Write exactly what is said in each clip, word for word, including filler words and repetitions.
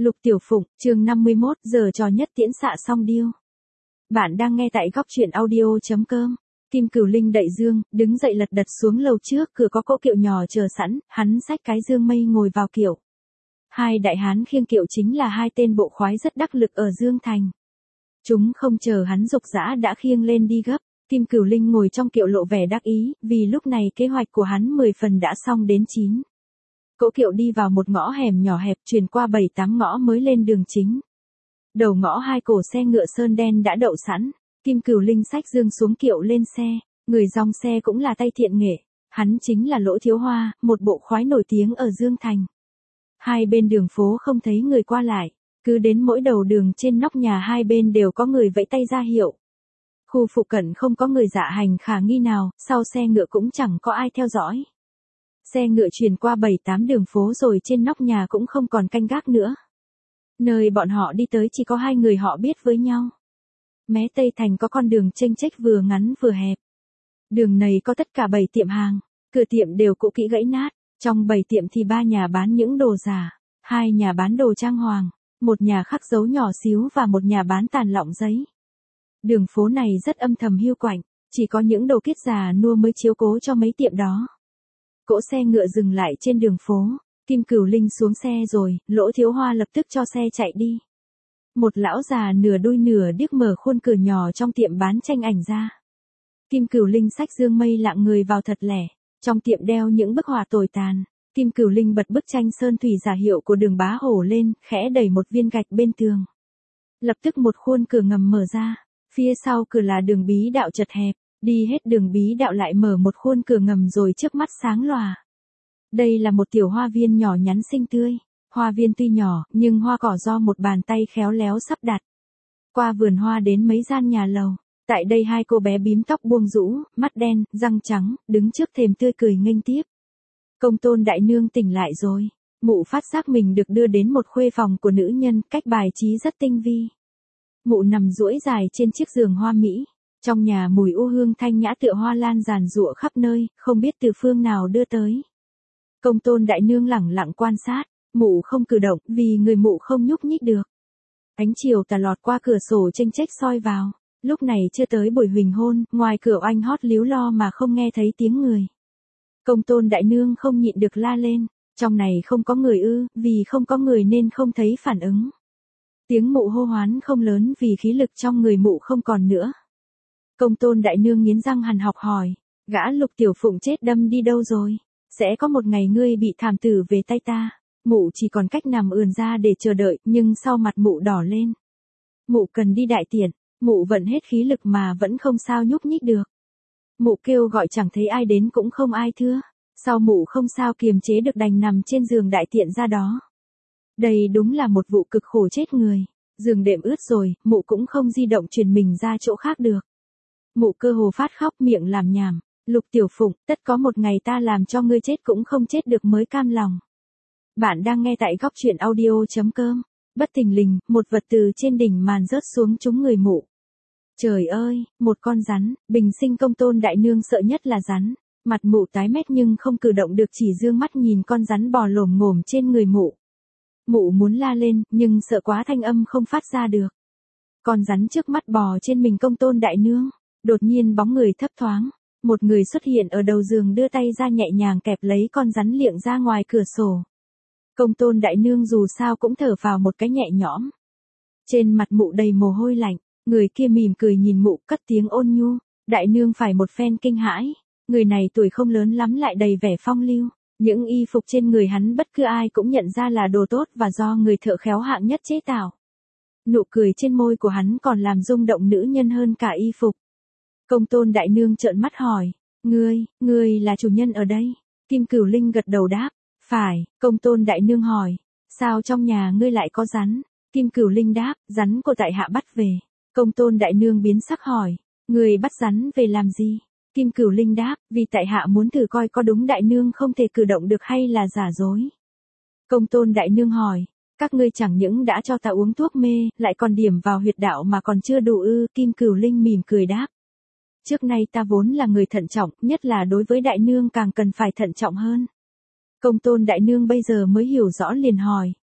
Lục Tiểu Phụng, chương năm mươi mốt, giờ trò nhất tiễn xạ song điêu. Bạn đang nghe tại góc truyện audio.com. Kim Cửu Linh đậy dương, đứng dậy lật đật xuống lầu trước, cửa có cỗ kiệu nhỏ chờ sẵn, hắn xách cái dương mây ngồi vào kiệu. Hai đại hán khiêng kiệu chính là hai tên bộ khoái rất đắc lực ở Dương Thành. Chúng không chờ hắn dục dã đã khiêng lên đi gấp. Kim Cửu Linh ngồi trong kiệu lộ vẻ đắc ý, vì lúc này kế hoạch của hắn mười phần đã xong đến chín. Cỗ kiệu đi vào một ngõ hẻm nhỏ hẹp, truyền qua bảy tám ngõ mới lên đường chính. Đầu ngõ hai cổ xe ngựa sơn đen đã đậu sẵn. Kim Cửu Linh xách dương xuống kiệu lên xe, người dòng xe cũng là tay thiện nghệ, hắn chính là Lỗ Thiếu Hoa, một bộ khoái nổi tiếng ở Dương Thành. Hai bên đường phố không thấy người qua lại, cứ đến mỗi đầu đường trên nóc nhà hai bên đều có người vẫy tay ra hiệu. Khu phụ cận không có người dạ hành khả nghi nào, sau xe ngựa cũng chẳng có ai theo dõi. Xe ngựa truyền qua bảy tám đường phố rồi trên nóc nhà cũng không còn canh gác nữa. Nơi bọn họ đi tới chỉ có hai người họ biết với nhau. Mé Tây Thành có con đường chênh chếch vừa ngắn vừa hẹp. Đường này có tất cả bảy tiệm hàng, cửa tiệm đều cũ kỹ gãy nát, trong bảy tiệm thì ba nhà bán những đồ giả, hai nhà bán đồ trang hoàng, một nhà khắc dấu nhỏ xíu và một nhà bán tàn lọng giấy. Đường phố này rất âm thầm hiu quạnh, chỉ có những đồ kiết già nua mới chiếu cố cho mấy tiệm đó. Cỗ xe ngựa dừng lại trên đường phố, Kim Cửu Linh xuống xe rồi, Lỗ Thiếu Hoa lập tức cho xe chạy đi. Một lão già nửa đôi nửa điếc mở khuôn cửa nhỏ trong tiệm bán tranh ảnh ra. Kim Cửu Linh xách dương mây lạng người vào thật lẻ, trong tiệm đeo những bức họa tồi tàn. Kim Cửu Linh bật bức tranh sơn thủy giả hiệu của Đường Bá Hổ lên, khẽ đẩy một viên gạch bên tường. Lập tức một khuôn cửa ngầm mở ra, phía sau cửa là đường bí đạo chật hẹp, đi hết đường bí đạo lại mở một khuôn cửa ngầm rồi trước mắt sáng lòa. Đây là một tiểu hoa viên nhỏ nhắn xinh tươi. Hoa viên tuy nhỏ, nhưng hoa cỏ do một bàn tay khéo léo sắp đặt. Qua vườn hoa đến mấy gian nhà lầu, tại đây hai cô bé bím tóc buông rũ, mắt đen, răng trắng, đứng trước thềm tươi cười nghênh tiếp. Công Tôn đại nương tỉnh lại rồi, mụ phát giác mình được đưa đến một khuê phòng của nữ nhân, cách bài trí rất tinh vi. Mụ nằm duỗi dài trên chiếc giường hoa mỹ, trong nhà mùi u hương thanh nhã tựa hoa lan giàn giụa khắp nơi, không biết từ phương nào đưa tới. Công Tôn đại nương lẳng lặng quan sát. Mụ không cử động, vì người mụ không nhúc nhích được. Ánh chiều tà lọt qua cửa sổ chênh chếch soi vào. Lúc này chưa tới buổi huỳnh hôn, ngoài cửa oanh hót líu lo mà không nghe thấy tiếng người. Công Tôn đại nương không nhịn được la lên. Trong này không có người ư, vì không có người nên không thấy phản ứng. Tiếng mụ hô hoán không lớn vì khí lực trong người mụ không còn nữa. Công Tôn đại nương nghiến răng hằn học hỏi, gã Lục Tiểu Phụng chết đâm đi đâu rồi? Sẽ có một ngày ngươi bị thảm tử về tay ta. Mụ chỉ còn cách nằm ườn ra để chờ đợi, nhưng sau mặt mụ đỏ lên. Mụ cần đi đại tiện, mụ vận hết khí lực mà vẫn không sao nhúc nhích được. Mụ kêu gọi chẳng thấy ai đến cũng không ai thưa. Sau mụ không sao kiềm chế được đành nằm trên giường đại tiện ra đó. Đây đúng là một vụ cực khổ chết người. Giường đệm ướt rồi, mụ cũng không di động chuyển mình ra chỗ khác được. Mụ cơ hồ phát khóc miệng làm nhảm. Lục Tiểu Phụng, tất có một ngày ta làm cho ngươi chết cũng không chết được mới cam lòng. Bạn đang nghe tại góc truyện audio.com. Bất thình lình, một vật từ trên đỉnh màn rớt xuống trúng người mụ. Trời ơi, một con rắn, bình sinh Công Tôn đại nương sợ nhất là rắn. Mặt mụ tái mét nhưng không cử động được, chỉ dương mắt nhìn con rắn bò lổm ngổm trên người mụ. Mụ muốn la lên, nhưng sợ quá thanh âm không phát ra được. Con rắn trước mắt bò trên mình Công Tôn đại nương. Đột nhiên bóng người thấp thoáng. Một người xuất hiện ở đầu giường đưa tay ra nhẹ nhàng kẹp lấy con rắn liệng ra ngoài cửa sổ. Công Tôn đại nương dù sao cũng thở vào một cái nhẹ nhõm. Trên mặt mụ đầy mồ hôi lạnh, người kia mỉm cười nhìn mụ cất tiếng ôn nhu, đại nương phải một phen kinh hãi, người này tuổi không lớn lắm lại đầy vẻ phong lưu, những y phục trên người hắn bất cứ ai cũng nhận ra là đồ tốt và do người thợ khéo hạng nhất chế tạo. Nụ cười trên môi của hắn còn làm rung động nữ nhân hơn cả y phục. Công Tôn đại nương trợn mắt hỏi, ngươi, ngươi là chủ nhân ở đây? Kim Cửu Linh gật đầu đáp. Phải, Công Tôn đại nương hỏi, sao trong nhà ngươi lại có rắn? Kim Cửu Linh đáp, rắn của tại hạ bắt về. Công Tôn đại nương biến sắc hỏi, ngươi bắt rắn về làm gì? Kim Cửu Linh đáp, vì tại hạ muốn thử coi có đúng đại nương không thể cử động được hay là giả dối. Công Tôn đại nương hỏi, các ngươi chẳng những đã cho ta uống thuốc mê, lại còn điểm vào huyệt đạo mà còn chưa đủ ư? Kim Cửu Linh mỉm cười đáp, trước nay ta vốn là người thận trọng, nhất là đối với đại nương càng cần phải thận trọng hơn. Công Tôn đại nương bây giờ mới hiểu rõ liền hỏi,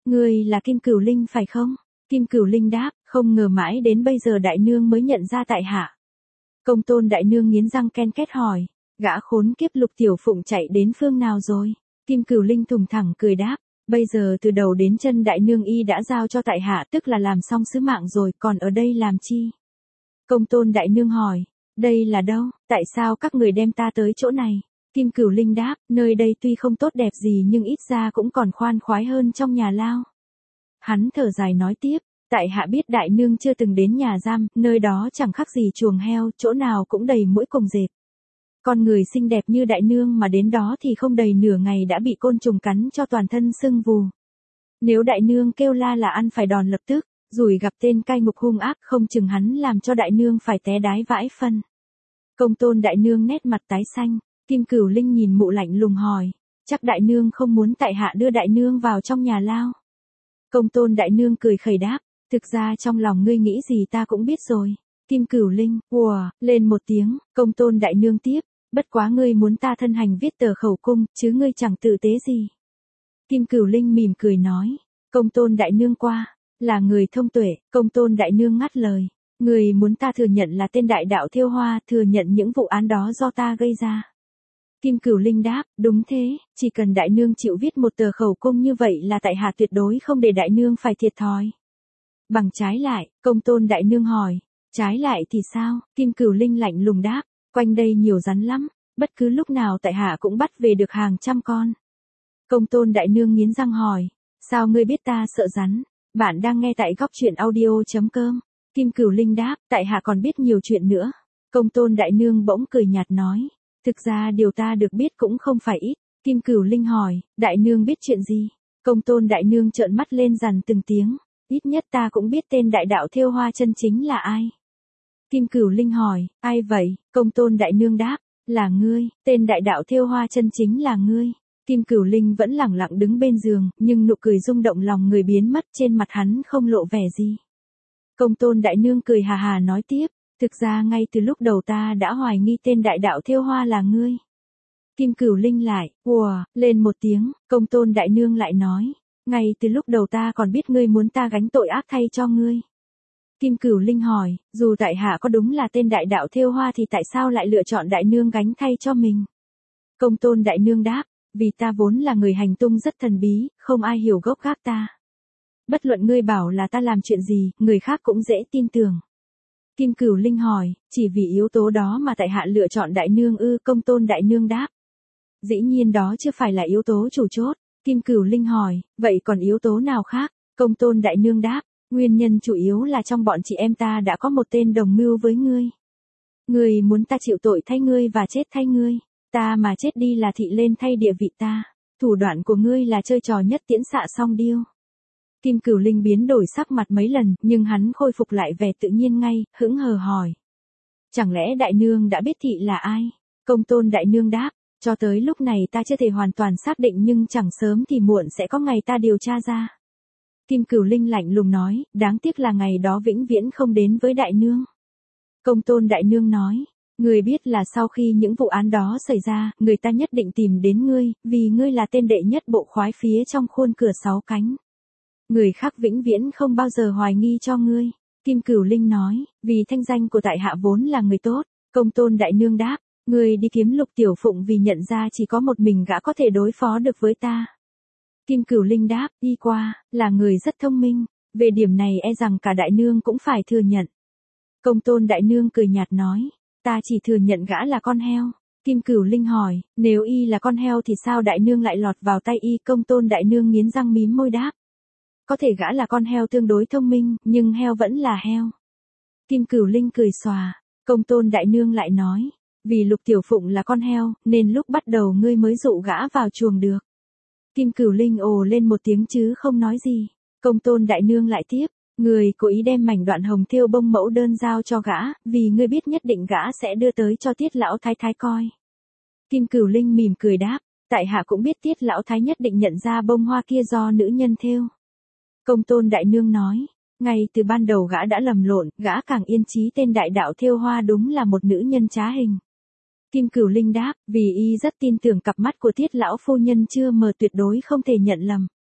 Ngươi là Kim Cửu Linh phải không? Kim Cửu Linh đáp, không ngờ mãi đến bây giờ đại nương mới nhận ra tại hạ. Công tôn đại nương nghiến răng ken két hỏi, gã khốn kiếp Lục Tiểu Phụng chạy đến phương nào rồi? Kim Cửu Linh thùng thẳng cười đáp, bây giờ từ đầu đến chân đại nương y đã giao cho tại hạ, tức là làm xong sứ mạng rồi, còn ở đây làm chi? Công tôn đại nương hỏi, đây là đâu, tại sao các người đem ta tới chỗ này? Kim Cửu Linh đáp, nơi đây tuy không tốt đẹp gì nhưng ít ra cũng còn khoan khoái hơn trong nhà lao. Hắn thở dài nói tiếp, tại hạ biết đại nương chưa từng đến nhà giam, nơi đó chẳng khác gì chuồng heo, chỗ nào cũng đầy muỗi cùng dệt. Con người xinh đẹp như đại nương mà đến đó thì không đầy nửa ngày đã bị côn trùng cắn cho toàn thân sưng vù. Nếu đại nương kêu la là ăn phải đòn lập tức, rủi gặp tên cai ngục hung ác không chừng hắn làm cho đại nương phải té đái vãi phân. Công tôn đại nương nét mặt tái xanh, Kim Cửu Linh nhìn mụ lạnh lùng hỏi, chắc đại nương không muốn tại hạ đưa đại nương vào trong nhà lao. Công tôn đại nương cười khẩy đáp, thực ra trong lòng ngươi nghĩ gì ta cũng biết rồi. Kim Cửu Linh, ùa, lên một tiếng, công tôn đại nương tiếp, bất quá ngươi muốn ta thân hành viết tờ khẩu cung, chứ ngươi chẳng tự tế gì. Kim Cửu Linh mỉm cười nói, công tôn đại nương qua, là người thông tuệ, công tôn đại nương ngắt lời, ngươi muốn ta thừa nhận là tên đại đạo Thiêu Hoa, thừa nhận những vụ án đó do ta gây ra. Kim Cửu Linh đáp, đúng thế, chỉ cần đại nương chịu viết một tờ khẩu cung như vậy là tại hạ tuyệt đối không để đại nương phải thiệt thòi. Bằng trái lại, công tôn đại nương hỏi, trái lại thì sao? Kim Cửu Linh lạnh lùng đáp, quanh đây nhiều rắn lắm, bất cứ lúc nào tại hạ cũng bắt về được hàng trăm con. Công tôn đại nương nghiến răng hỏi, sao ngươi biết ta sợ rắn? Bạn đang nghe tại góc truyện audio chấm com. Kim Cửu Linh đáp, tại hạ còn biết nhiều chuyện nữa. Công tôn đại nương bỗng cười nhạt nói, thực ra điều ta được biết cũng không phải ít. Kim Cửu Linh hỏi, đại nương biết chuyện gì? Công tôn đại nương trợn mắt lên dằn từng tiếng, ít nhất ta cũng biết tên đại đạo Thiêu Hoa chân chính là ai. Kim Cửu Linh hỏi, ai vậy? Công tôn đại nương đáp, là ngươi, tên đại đạo Thiêu Hoa chân chính là ngươi. Kim Cửu Linh vẫn lẳng lặng đứng bên giường, nhưng nụ cười rung động lòng người biến mất, trên mặt hắn không lộ vẻ gì. Công tôn đại nương cười hà hà nói tiếp, thực ra ngay từ lúc đầu ta đã hoài nghi tên đại đạo Thiêu Hoa là ngươi. Kim Cửu Linh lại, ùa, lên một tiếng, công tôn đại nương lại nói, ngay từ lúc đầu ta còn biết ngươi muốn ta gánh tội ác thay cho ngươi. Kim Cửu Linh hỏi, dù tại hạ có đúng là tên đại đạo Thiêu Hoa thì tại sao lại lựa chọn đại nương gánh thay cho mình? Công tôn đại nương đáp, vì ta vốn là người hành tung rất thần bí, không ai hiểu gốc gác ta. Bất luận ngươi bảo là ta làm chuyện gì, người khác cũng dễ tin tưởng. Kim Cửu Linh hỏi, chỉ vì yếu tố đó mà tại hạ lựa chọn đại nương ư? Công tôn đại nương đáp, dĩ nhiên đó chưa phải là yếu tố chủ chốt. Kim Cửu Linh hỏi, vậy còn yếu tố nào khác? Công tôn đại nương đáp, nguyên nhân chủ yếu là trong bọn chị em ta đã có một tên đồng mưu với ngươi. Ngươi muốn ta chịu tội thay ngươi và chết thay ngươi, ta mà chết đi là thị lên thay địa vị ta. Thủ đoạn của ngươi là chơi trò nhất tiễn xạ song điêu. Kim Cửu Linh biến đổi sắc mặt mấy lần, nhưng hắn khôi phục lại vẻ tự nhiên ngay, hững hờ hỏi. Chẳng lẽ đại nương đã biết thị là ai? Công tôn đại nương đáp, cho tới lúc này ta chưa thể hoàn toàn xác định nhưng chẳng sớm thì muộn sẽ có ngày ta điều tra ra. Kim Cửu Linh lạnh lùng nói, đáng tiếc là ngày đó vĩnh viễn không đến với đại nương. Công tôn đại nương nói, người biết là sau khi những vụ án đó xảy ra, người ta nhất định tìm đến ngươi, vì ngươi là tên đệ nhất bộ khoái phía trong khuôn cửa sáu cánh. Người khác vĩnh viễn không bao giờ hoài nghi cho ngươi. Kim Cửu Linh nói, vì thanh danh của tại hạ vốn là người tốt. Công tôn đại nương đáp, ngươi đi kiếm Lục Tiểu Phụng vì nhận ra chỉ có một mình gã có thể đối phó được với ta. Kim Cửu Linh đáp, đi qua, là người rất thông minh, về điểm này e rằng cả đại nương cũng phải thừa nhận. Công tôn đại nương cười nhạt nói, ta chỉ thừa nhận gã là con heo. Kim Cửu Linh hỏi, nếu y là con heo thì sao đại nương lại lọt vào tay y? Công tôn đại nương nghiến răng mím môi đáp, có thể gã là con heo tương đối thông minh, nhưng heo vẫn là heo. Kim Cửu Linh cười xòa, công tôn đại nương lại nói, vì Lục Tiểu Phụng là con heo, nên lúc bắt đầu ngươi mới dụ gã vào chuồng được. Kim Cửu Linh ồ lên một tiếng chứ không nói gì. Công tôn đại nương lại tiếp, người cố ý đem mảnh đoạn hồng thêu bông mẫu đơn giao cho gã, vì ngươi biết nhất định gã sẽ đưa tới cho Tiết lão thái thái coi. Kim Cửu Linh mỉm cười đáp, tại hạ cũng biết Tiết lão thái nhất định nhận ra bông hoa kia do nữ nhân thêu. Công tôn đại nương nói, ngay từ ban đầu gã đã lầm lộn, gã càng yên chí tên đại đạo thêu hoa đúng là một nữ nhân trá hình. Kim Cửu Linh đáp, vì y rất tin tưởng cặp mắt của Tiết lão phu nhân chưa mờ tuyệt đối không thể nhận lầm.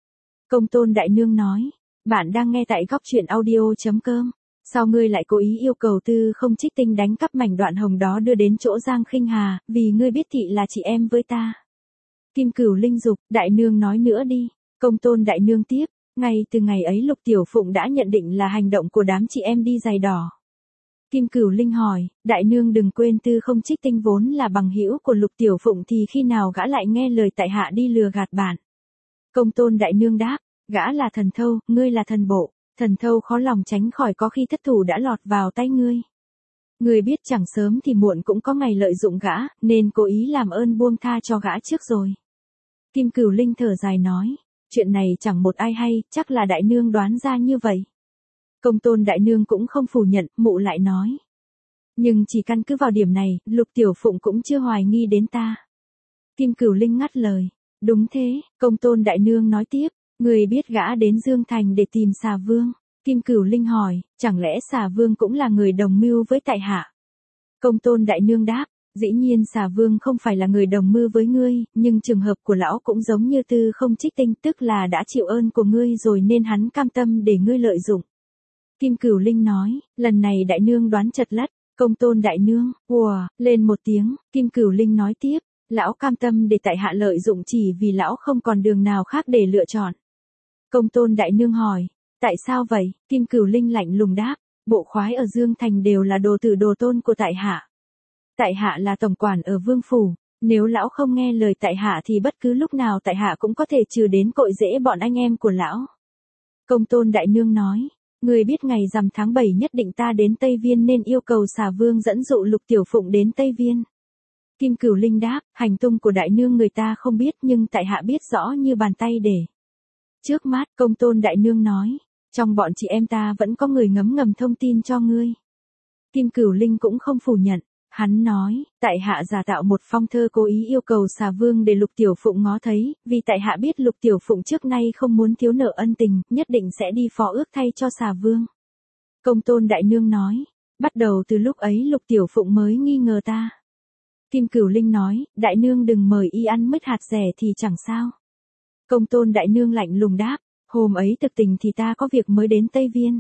Công tôn đại nương nói. Bạn đang nghe tại góc truyện audio.com. Sao ngươi lại cố ý yêu cầu Tư Không Trích Tinh đánh cắp mảnh đoạn hồng đó đưa đến chỗ Giang Khinh Hà, vì ngươi biết thị là chị em với ta. Kim Cửu Linh dục, đại nương nói nữa đi. Công tôn đại nương tiếp, ngay từ ngày ấy Lục Tiểu Phụng đã nhận định là hành động của đám chị em đi giày đỏ. Kim Cửu Linh hỏi, đại nương đừng quên Tư Không Trích Tinh vốn là bằng hữu của Lục Tiểu Phụng thì khi nào gã lại nghe lời tại hạ đi lừa gạt bạn. Công tôn đại nương đáp, gã là thần thâu, ngươi là thần bộ, thần thâu khó lòng tránh khỏi có khi thất thủ đã lọt vào tay ngươi. Ngươi biết chẳng sớm thì muộn cũng có ngày lợi dụng gã, nên cố ý làm ơn buông tha cho gã trước rồi. Kim Cửu Linh thở dài nói, chuyện này chẳng một ai hay, chắc là đại nương đoán ra như vậy. Công tôn đại nương cũng không phủ nhận, mụ lại nói. Nhưng chỉ căn cứ vào điểm này, Lục Tiểu Phụng cũng chưa hoài nghi đến ta. Kim Cửu Linh ngắt lời. Đúng thế, công tôn đại nương nói tiếp, người biết gã đến Dương Thành để tìm Xà Vương. Kim Cửu Linh hỏi, chẳng lẽ Xà Vương cũng là người đồng mưu với tại hạ? Công tôn đại nương đáp, dĩ nhiên Xà Vương không phải là người đồng mưu với ngươi, nhưng trường hợp của lão cũng giống như Tư Không Trích Tinh, tức là đã chịu ơn của ngươi rồi nên hắn cam tâm để ngươi lợi dụng. Kim Cửu Linh nói, lần này đại nương đoán chật lất. Công tôn đại nương, ùa, lên một tiếng, Kim Cửu Linh nói tiếp, lão cam tâm để tại hạ lợi dụng chỉ vì lão không còn đường nào khác để lựa chọn. Công tôn đại nương hỏi, tại sao vậy? Kim Cửu Linh lạnh lùng đáp, bộ khoái ở Dương Thành đều là đồ tử đồ tôn của tại hạ. Tại hạ là tổng quản ở Vương Phủ, nếu lão không nghe lời tại hạ thì bất cứ lúc nào tại hạ cũng có thể trừ đến cội rễ bọn anh em của lão. Công tôn đại nương nói, người biết ngày rằm tháng bảy nhất định ta đến Tây Viên nên yêu cầu Xà Vương dẫn dụ Lục Tiểu Phụng đến Tây Viên. Kim Cửu Linh đáp, hành tung của đại nương người ta không biết nhưng tại hạ biết rõ như bàn tay để. Trước mắt, công tôn đại nương nói, trong bọn chị em ta vẫn có người ngấm ngầm thông tin cho ngươi. Kim Cửu Linh cũng không phủ nhận, hắn nói, tại hạ giả tạo một phong thơ cố ý yêu cầu Xà Vương để Lục Tiểu Phụng ngó thấy, vì tại hạ biết Lục Tiểu Phụng trước nay không muốn thiếu nợ ân tình, nhất định sẽ đi phó ước thay cho Xà Vương. Công tôn đại nương nói, bắt đầu từ lúc ấy Lục Tiểu Phụng mới nghi ngờ ta. Kim Cửu Linh nói, đại nương đừng mời y ăn mứt hạt rẻ thì chẳng sao. Công tôn đại nương lạnh lùng đáp, hôm ấy thực tình thì ta có việc mới đến Tây Viên.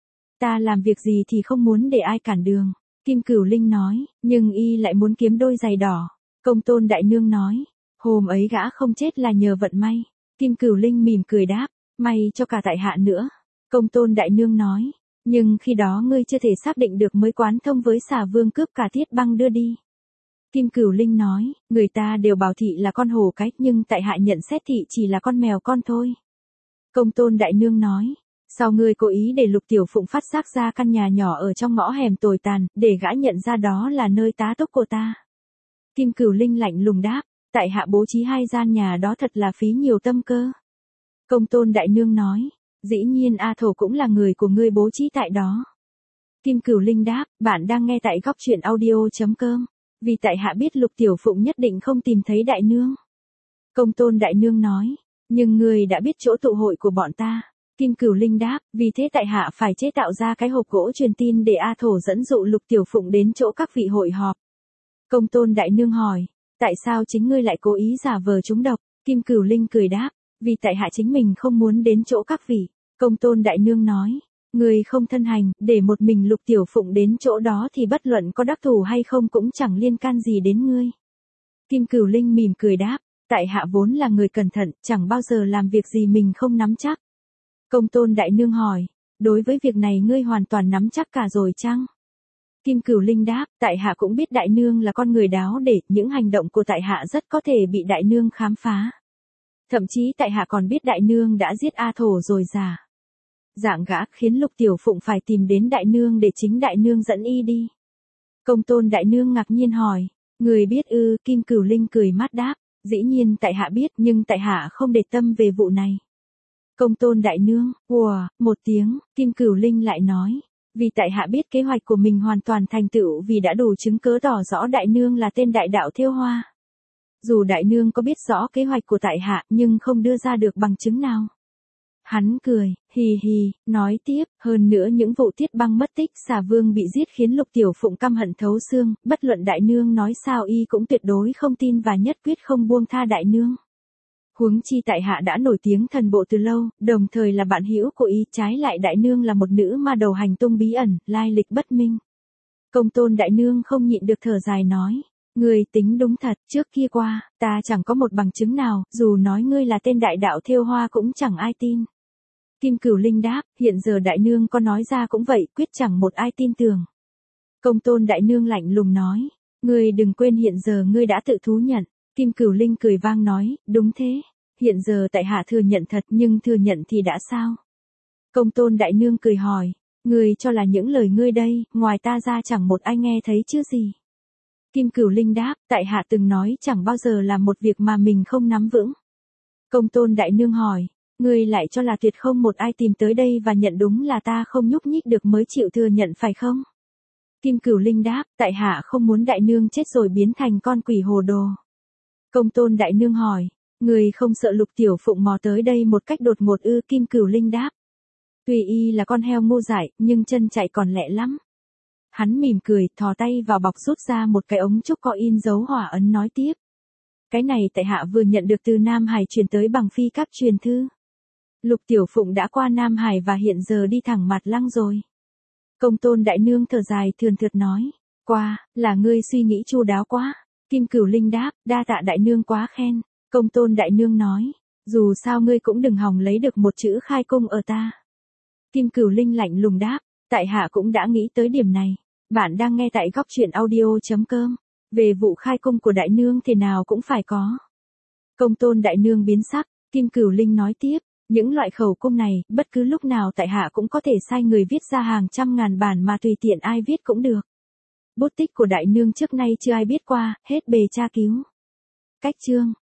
Ta làm việc gì thì không muốn để ai cản đường. Kim Cửu Linh nói, nhưng y lại muốn kiếm đôi giày đỏ. Công tôn đại nương nói, hôm ấy gã không chết là nhờ vận may. Kim Cửu Linh mỉm cười đáp, may cho cả tại hạ nữa. Công tôn đại nương nói, nhưng khi đó ngươi chưa thể xác định được mới quán thông với Xà Vương cướp cả Thiết Băng đưa đi. Kim Cửu Linh nói, người ta đều bảo thị là con hổ cái, nhưng tại hạ nhận xét thị chỉ là con mèo con thôi. Công tôn đại nương nói, sao ngươi cố ý để Lục Tiểu Phụng phát giác ra căn nhà nhỏ ở trong ngõ hẻm tồi tàn, để gã nhận ra đó là nơi tá túc của ta? Kim Cửu Linh lạnh lùng đáp, tại hạ bố trí hai gian nhà đó thật là phí nhiều tâm cơ. Công tôn đại nương nói, dĩ nhiên A Thổ cũng là người của ngươi bố trí tại đó. Kim Cửu Linh đáp, bạn đang nghe tại góc truyện audio.com. Vì tại hạ biết Lục Tiểu Phụng nhất định không tìm thấy đại nương. Công tôn đại nương nói, nhưng người đã biết chỗ tụ hội của bọn ta. Kim Cửu Linh đáp, vì thế tại hạ phải chế tạo ra cái hộp gỗ truyền tin để A Thổ dẫn dụ Lục Tiểu Phụng đến chỗ các vị hội họp. Công tôn đại nương hỏi, tại sao chính ngươi lại cố ý giả vờ trúng độc? Kim Cửu Linh cười đáp, vì tại hạ chính mình không muốn đến chỗ các vị. Công tôn đại nương nói, người không thân hành, để một mình Lục Tiểu Phụng đến chỗ đó thì bất luận có đắc thủ hay không cũng chẳng liên can gì đến ngươi. Kim Cửu Linh mỉm cười đáp, tại hạ vốn là người cẩn thận, chẳng bao giờ làm việc gì mình không nắm chắc. Công tôn đại nương hỏi, đối với việc này ngươi hoàn toàn nắm chắc cả rồi chăng? Kim Cửu Linh đáp, tại hạ cũng biết đại nương là con người đáo để, những hành động của tại hạ rất có thể bị đại nương khám phá. Thậm chí tại hạ còn biết đại nương đã giết A Thổ rồi già. Dạng gã khiến Lục Tiểu Phụng phải tìm đến đại nương để chính đại nương dẫn y đi. Công tôn đại nương ngạc nhiên hỏi, người biết ư? Kim Cửu Linh cười mát đáp, dĩ nhiên tại hạ biết nhưng tại hạ không để tâm về vụ này. Công tôn đại nương, ùa, một tiếng, Kim Cửu Linh lại nói, vì tại hạ biết kế hoạch của mình hoàn toàn thành tựu vì đã đủ chứng cớ tỏ rõ đại nương là tên đại đạo Thêu Hoa. Dù đại nương có biết rõ kế hoạch của tại hạ nhưng không đưa ra được bằng chứng nào. Hắn cười, hì hì, nói tiếp, hơn nữa những vụ Thiết Băng mất tích, Xà Vương bị giết khiến Lục Tiểu Phụng căm hận thấu xương, bất luận đại nương nói sao y cũng tuyệt đối không tin và nhất quyết không buông tha đại nương. Huống chi tại hạ đã nổi tiếng thần bộ từ lâu, đồng thời là bạn hữu của y, trái lại đại nương là một nữ ma đầu hành tung bí ẩn, lai lịch bất minh. Công tôn đại nương không nhịn được thở dài nói, ngươi tính đúng thật, trước kia qua, ta chẳng có một bằng chứng nào, dù nói ngươi là tên đại đạo thêu hoa cũng chẳng ai tin. Kim Cửu Linh đáp, hiện giờ đại nương có nói ra cũng vậy, quyết chẳng một ai tin tưởng. Công tôn đại nương lạnh lùng nói, ngươi đừng quên hiện giờ ngươi đã tự thú nhận. Kim Cửu Linh cười vang nói, đúng thế, hiện giờ tại hạ thừa nhận thật nhưng thừa nhận thì đã sao? Công tôn đại nương cười hỏi, ngươi cho là những lời ngươi đây, ngoài ta ra chẳng một ai nghe thấy chứ gì? Kim Cửu Linh đáp, tại hạ từng nói chẳng bao giờ làm một việc mà mình không nắm vững. Công tôn đại nương hỏi, ngươi lại cho là tuyệt không một ai tìm tới đây và nhận đúng là ta không nhúc nhích được mới chịu thừa nhận phải không? Kim Cửu Linh đáp, tại hạ không muốn đại nương chết rồi biến thành con quỷ hồ đồ. Công tôn đại nương hỏi, người không sợ Lục Tiểu Phụng mò tới đây một cách đột ngột ư? Kim Cửu Linh đáp, tuy y là con heo ngu dại, nhưng chân chạy còn lẹ lắm. Hắn mỉm cười, thò tay vào bọc rút ra một cái ống trúc có in dấu hỏa ấn nói tiếp. Cái này tại hạ vừa nhận được từ Nam Hải truyền tới bằng phi cáp truyền thư. Lục Tiểu Phụng đã qua Nam Hải và hiện giờ đi thẳng Mặt Lăng rồi. Công tôn đại nương thở dài thườn thượt nói, qua, là ngươi suy nghĩ chu đáo quá. Kim Cửu Linh đáp, đa tạ đại nương quá khen. Công tôn đại nương nói, dù sao ngươi cũng đừng hòng lấy được một chữ khai cung ở ta. Kim Cửu Linh lạnh lùng đáp, tại hạ cũng đã nghĩ tới điểm này. Bạn đang nghe tại góc truyện audio.com. Về vụ khai cung của đại nương thế nào cũng phải có. Công tôn đại nương biến sắc, Kim Cửu Linh nói tiếp, những loại khẩu cung này, bất cứ lúc nào tại hạ cũng có thể sai người viết ra hàng trăm ngàn bản mà tùy tiện ai viết cũng được. Bút tích của đại nương trước nay chưa ai biết qua, hết bề tra cứu. Cách chương